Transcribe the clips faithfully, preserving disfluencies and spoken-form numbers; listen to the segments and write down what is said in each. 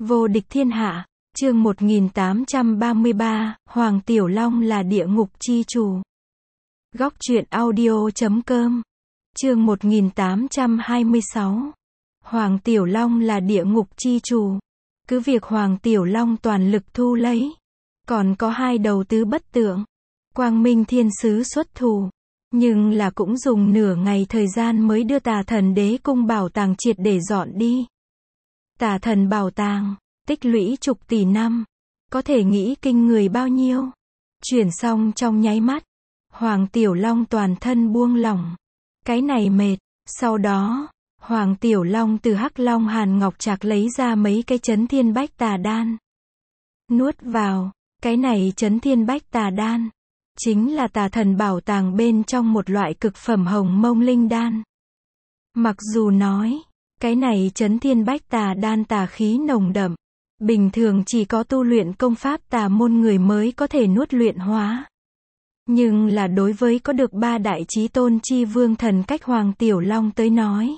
Vô địch thiên hạ, chương một nghìn tám trăm ba mươi ba, Hoàng Tiểu Long là địa ngục chi chủ. Góc truyện audio chấm com. Chương một nghìn tám trăm hai mươi sáu. Hoàng Tiểu Long là địa ngục chi chủ. Cứ việc Hoàng Tiểu Long toàn lực thu lấy, còn có hai đầu tứ bất tượng, Quang Minh Thiên Sứ xuất thủ, nhưng là cũng dùng nửa ngày thời gian mới đưa Tà Thần Đế Cung bảo tàng triệt để dọn đi. Tà Thần bảo tàng, tích lũy chục tỷ năm, có thể nghĩ kinh người bao nhiêu. Chuyển xong trong nháy mắt, Hoàng Tiểu Long toàn thân buông lỏng. Cái này mệt. Sau đó, Hoàng Tiểu Long từ Hắc Long Hàn Ngọc Trạc lấy ra mấy cái chấn thiên bách tà đan. Nuốt vào, cái này chấn thiên bách tà đan, chính là Tà Thần bảo tàng bên trong một loại cực phẩm hồng mông linh đan. Mặc dù nói, cái này chấn thiên bách tà đan tà khí nồng đậm, bình thường chỉ có tu luyện công pháp tà môn người mới có thể nuốt luyện hóa. Nhưng là đối với có được ba đại chí tôn chi vương thần cách Hoàng Tiểu Long tới nói,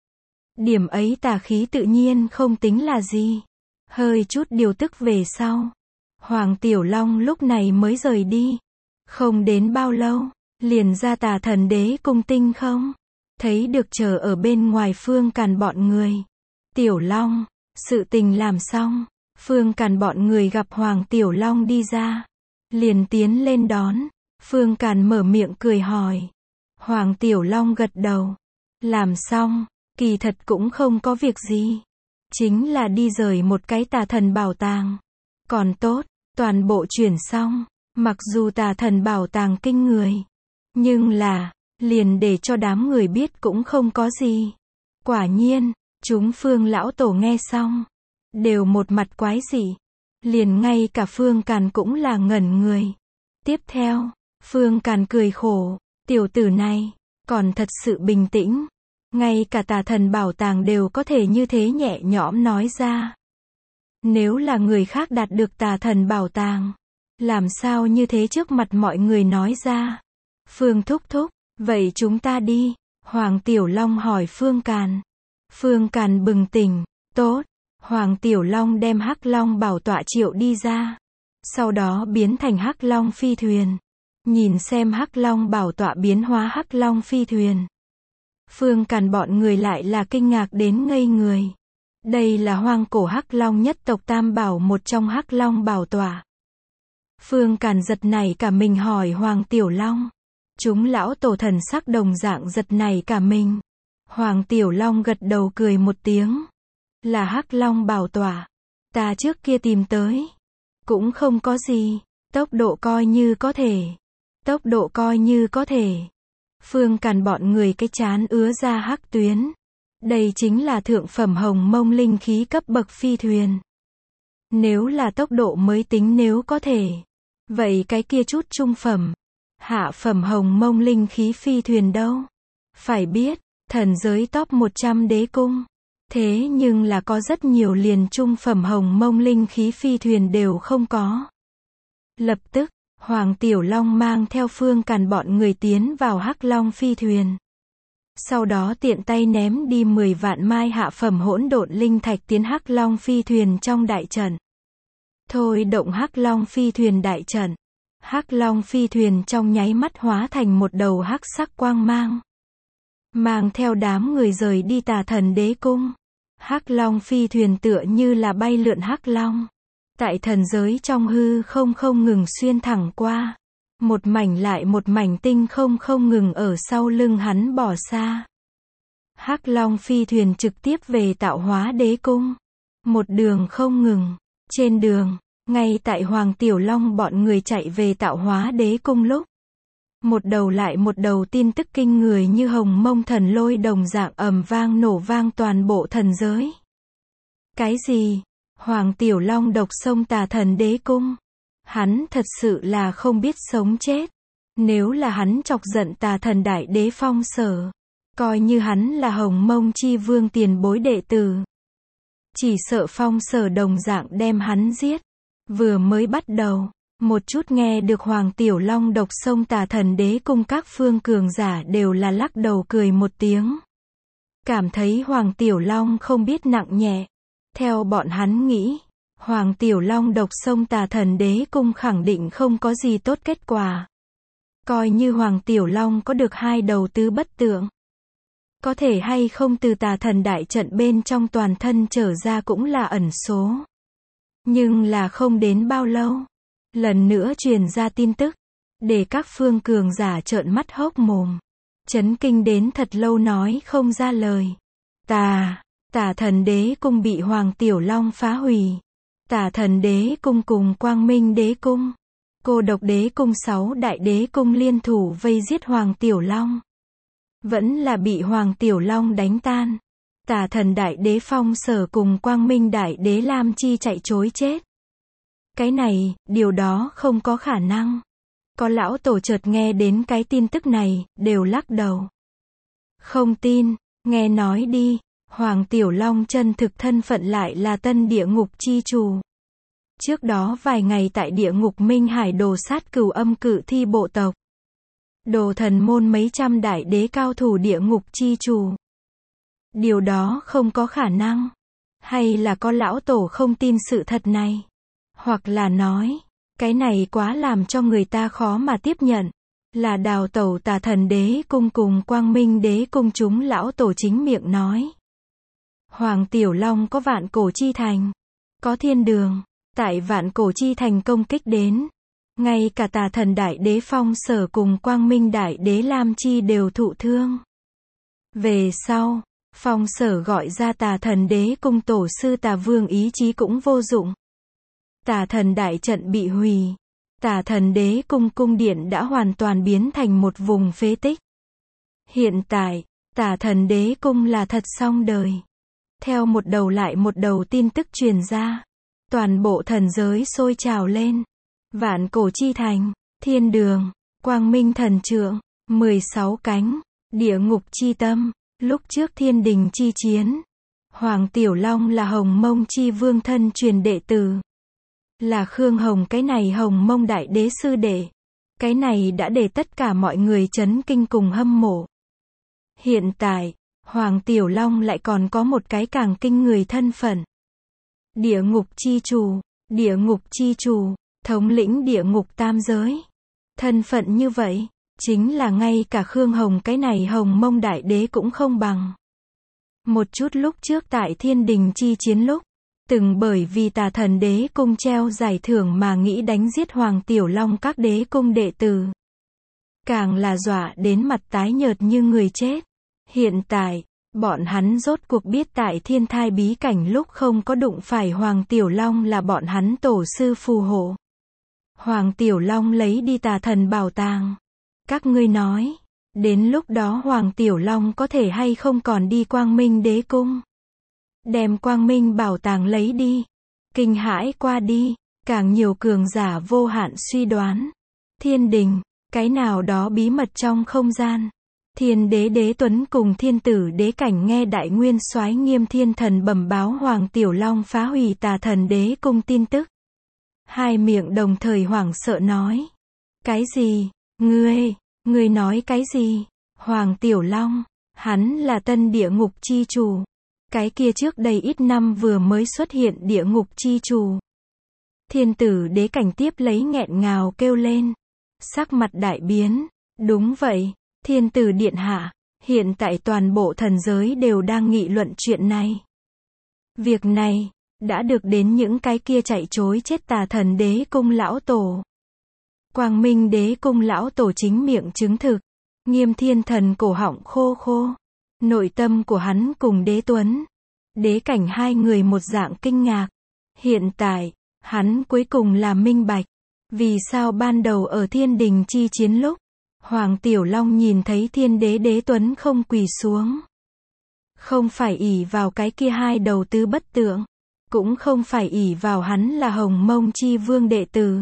điểm ấy tà khí tự nhiên không tính là gì. Hơi chút điều tức về sau, Hoàng Tiểu Long lúc này mới rời đi. Không đến bao lâu, liền ra Tà Thần Đế Cung tinh không. Thấy được chờ ở bên ngoài Phương Càn bọn người. Tiểu Long, sự tình làm xong, Phương Càn bọn người gặp Hoàng Tiểu Long đi ra, liền tiến lên đón. Phương Càn mở miệng cười hỏi. Hoàng Tiểu Long gật đầu. Làm xong, kỳ thật cũng không có việc gì. Chính là đi rời một cái Tà Thần bảo tàng. Còn tốt, toàn bộ chuyển xong. Mặc dù Tà Thần bảo tàng kinh người, nhưng là, liền để cho đám người biết cũng không có gì. Quả nhiên, chúng Phương lão tổ nghe xong, đều một mặt quái dị. Liền ngay cả Phương Càn cũng là ngẩn người. Tiếp theo, Phương Càn cười khổ, tiểu tử này, còn thật sự bình tĩnh. Ngay cả Tà Thần bảo tàng đều có thể như thế nhẹ nhõm nói ra. Nếu là người khác đạt được Tà Thần bảo tàng, làm sao như thế trước mặt mọi người nói ra. Phương thúc thúc, vậy chúng ta đi. Hoàng Tiểu Long hỏi Phương Càn. Phương Càn bừng tỉnh, tốt. Hoàng Tiểu Long đem Hắc Long bảo tọa triệu đi ra. Sau đó biến thành Hắc Long phi thuyền. Nhìn xem Hắc Long bảo tọa biến hóa Hắc Long phi thuyền. Phương Càn bọn người lại là kinh ngạc đến ngây người. Đây là hoang cổ Hắc Long nhất tộc tam bảo một trong Hắc Long bảo tọa. Phương Càn giật nảy cả mình hỏi Hoàng Tiểu Long. Chúng lão tổ thần sắc đồng dạng giật nảy cả mình. Hoàng Tiểu Long gật đầu cười một tiếng. Là Hắc Long bảo tọa. Ta trước kia tìm tới. Cũng không có gì. Tốc độ coi như có thể. Tốc độ coi như có thể. Phương Càn bọn người cái chán ứa ra hắc tuyến. Đây chính là thượng phẩm hồng mông linh khí cấp bậc phi thuyền. Nếu là tốc độ mới tính nếu có thể. Vậy cái kia chút trung phẩm, hạ phẩm hồng mông linh khí phi thuyền đâu? Phải biết, thần giới top một trăm đế cung. Thế nhưng là có rất nhiều liền trung phẩm hồng mông linh khí phi thuyền đều không có. Lập tức, Hoàng Tiểu Long mang theo Phương Càn bọn người tiến vào Hắc Long phi thuyền. Sau đó tiện tay ném đi mười vạn mai hạ phẩm hỗn độn linh thạch tiến Hắc Long phi thuyền trong đại trận. Thôi động Hắc Long phi thuyền đại trận. Hắc Long phi thuyền trong nháy mắt hóa thành một đầu hắc sắc quang mang. Mang theo đám người rời đi Tà Thần Đế Cung. Hắc Long phi thuyền tựa như là bay lượn Hắc Long. Tại thần giới trong hư không không ngừng xuyên thẳng qua. Một mảnh lại một mảnh tinh không không ngừng ở sau lưng hắn bỏ xa. Hắc Long phi thuyền trực tiếp về Tạo Hóa Đế Cung. Một đường không ngừng. Trên đường, ngay tại Hoàng Tiểu Long bọn người chạy về Tạo Hóa Đế Cung lúc, một đầu lại một đầu tin tức kinh người như hồng mông thần lôi đồng dạng ầm vang nổ vang toàn bộ thần giới. Cái gì? Hoàng Tiểu Long độc xông Tà Thần Đế Cung. Hắn thật sự là không biết sống chết. Nếu là hắn chọc giận Tà Thần Đại Đế Phong Sở, coi như hắn là hồng mông chi vương tiền bối đệ tử, chỉ sợ Phong Sở đồng dạng đem hắn giết. Vừa mới bắt đầu, một chút nghe được Hoàng Tiểu Long độc xông Tà Thần Đế Cung các phương cường giả đều là lắc đầu cười một tiếng. Cảm thấy Hoàng Tiểu Long không biết nặng nhẹ. Theo bọn hắn nghĩ, Hoàng Tiểu Long độc xông Tà Thần Đế Cung khẳng định không có gì tốt kết quả. Coi như Hoàng Tiểu Long có được hai đầu tứ bất tượng, có thể hay không từ Tà Thần đại trận bên trong toàn thân trở ra cũng là ẩn số. Nhưng là không đến bao lâu, lần nữa truyền ra tin tức, để các phương cường giả trợn mắt hốc mồm, chấn kinh đến thật lâu nói không ra lời. Tà, Tà Thần Đế Cung bị Hoàng Tiểu Long phá hủy. Tà Thần Đế Cung cùng Quang Minh Đế Cung, Cô Độc Đế Cung, sáu đại đế cung liên thủ vây giết Hoàng Tiểu Long. Vẫn là bị Hoàng Tiểu Long đánh tan. Tà Thần Đại Đế Phong Sở cùng Quang Minh Đại Đế Lam Chi chạy trối chết. Cái này, điều đó không có khả năng. Có lão tổ chợt nghe đến cái tin tức này, đều lắc đầu. Không tin, nghe nói đi, Hoàng Tiểu Long chân thực thân phận lại là tân địa ngục chi chủ. Trước đó vài ngày tại địa ngục Minh Hải đồ sát Cửu Âm Cự Thi bộ tộc. Đồ Thần môn mấy trăm đại đế cao thủ địa ngục chi chủ. Điều đó không có khả năng. Hay là có lão tổ không tin sự thật này? Hoặc là nói, cái này quá làm cho người ta khó mà tiếp nhận. Là đào tẩu Tà Thần Đế Cung cùng Quang Minh Đế Cung chúng lão tổ chính miệng nói. Hoàng Tiểu Long có Vạn Cổ Chi Thành, có thiên đường, tại Vạn Cổ Chi Thành công kích đến. Ngay cả Tà Thần Đại Đế Phong Sở cùng Quang Minh Đại Đế Lam Chi đều thụ thương. Về sau, Phong Sở gọi ra Tà Thần Đế Cung tổ sư Tà Vương ý chí cũng vô dụng. Tà Thần Đại Trận bị hủy. Tà Thần Đế Cung cung điện đã hoàn toàn biến thành một vùng phế tích. Hiện tại, Tà Thần Đế Cung là thật xong đời. Theo một đầu lại một đầu tin tức truyền ra, toàn bộ thần giới sôi trào lên. Vạn Cổ Chi Thành, Thiên Đường, Quang Minh Thần Trượng, mười sáu cánh, Địa Ngục Chi Tâm. Lúc trước Thiên Đình chi chiến, Hoàng Tiểu Long là Hồng Mông Chi Vương thân truyền đệ tử. Là Khương Hồng, cái này Hồng Mông Đại Đế sư đệ. Cái này đã để tất cả mọi người chấn kinh cùng hâm mộ. Hiện tại, Hoàng Tiểu Long lại còn có một cái càng kinh người thân phận. Địa Ngục Chi Chủ, Địa Ngục Chi Chủ, thống lĩnh địa ngục tam giới. Thân phận như vậy, chính là ngay cả Khương Hồng cái này Hồng Mông Đại Đế cũng không bằng. Một chút lúc trước tại Thiên Đình chi chiến lúc, từng bởi vì Tà Thần Đế Cung treo giải thưởng mà nghĩ đánh giết Hoàng Tiểu Long các đế cung đệ tử. Càng là dọa đến mặt tái nhợt như người chết. Hiện tại, bọn hắn rốt cuộc biết tại thiên thai bí cảnh lúc không có đụng phải Hoàng Tiểu Long là bọn hắn tổ sư phù hộ. Hoàng Tiểu Long lấy đi Tà Thần bảo tàng. Các ngươi nói, đến lúc đó Hoàng Tiểu Long có thể hay không còn đi Quang Minh Đế Cung. Đem Quang Minh bảo tàng lấy đi. Kinh hãi qua đi, càng nhiều cường giả vô hạn suy đoán. Thiên Đình, cái nào đó bí mật trong không gian. Thiên Đế Đế Tuấn cùng Thiên Tử Đế Cảnh nghe Đại Nguyên Soái Nghiêm Thiên Thần bẩm báo Hoàng Tiểu Long phá hủy Tà Thần Đế Cung tin tức. Hai miệng đồng thời hoảng sợ nói. Cái gì? Ngươi, ngươi nói cái gì? Hoàng Tiểu Long, hắn là tân địa ngục chi chủ. Cái kia trước đây ít năm vừa mới xuất hiện địa ngục chi chủ. Thiên Tử Đế Cảnh tiếp lấy nghẹn ngào kêu lên. Sắc mặt đại biến. Đúng vậy, Thiên Tử Điện Hạ, hiện tại toàn bộ thần giới đều đang nghị luận chuyện này. Việc này, đã được đến những cái kia chạy trối chết Tà Thần Đế Cung lão tổ. Quang Minh Đế Cung lão tổ chính miệng chứng thực. Nghiêm Thiên Thần cổ họng khô khô. Nội tâm của hắn cùng Đế Tuấn, Đế Cảnh hai người một dạng kinh ngạc. Hiện tại, hắn cuối cùng là minh bạch. Vì sao ban đầu ở Thiên Đình chi chiến lúc, Hoàng Tiểu Long nhìn thấy Thiên Đế Đế Tuấn không quỳ xuống. Không phải ỷ vào cái kia hai đầu tứ bất tượng. Cũng không phải ỷ vào hắn là Hồng Mông Chi Vương đệ tử.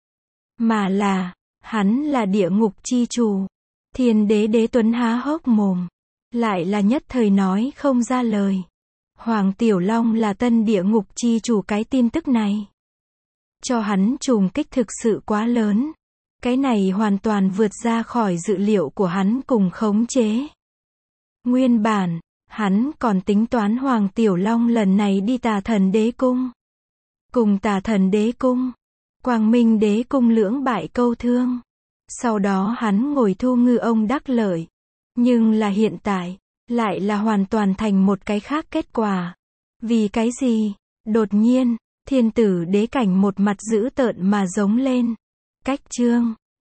Mà là, hắn là địa ngục chi chủ. Thiên Đế Đế Tuấn há hốc mồm. Lại là nhất thời nói không ra lời. Hoàng Tiểu Long là tân địa ngục chi chủ, cái tin tức này cho hắn trùng kích thực sự quá lớn. Cái này hoàn toàn vượt ra khỏi dự liệu của hắn cùng khống chế. Nguyên bản, Hắn còn tính toán Hoàng Tiểu Long lần này đi Tà Thần Đế Cung. Cùng Tà Thần Đế Cung, Quang Minh Đế Cung lưỡng bại câu thương. Sau đó hắn ngồi thu ngư ông đắc lợi. Nhưng là hiện tại, lại là hoàn toàn thành một cái khác kết quả. Vì cái gì? Đột nhiên, thiên tử đế cảnh một mặt dữ tợn mà giống lên. Cách chương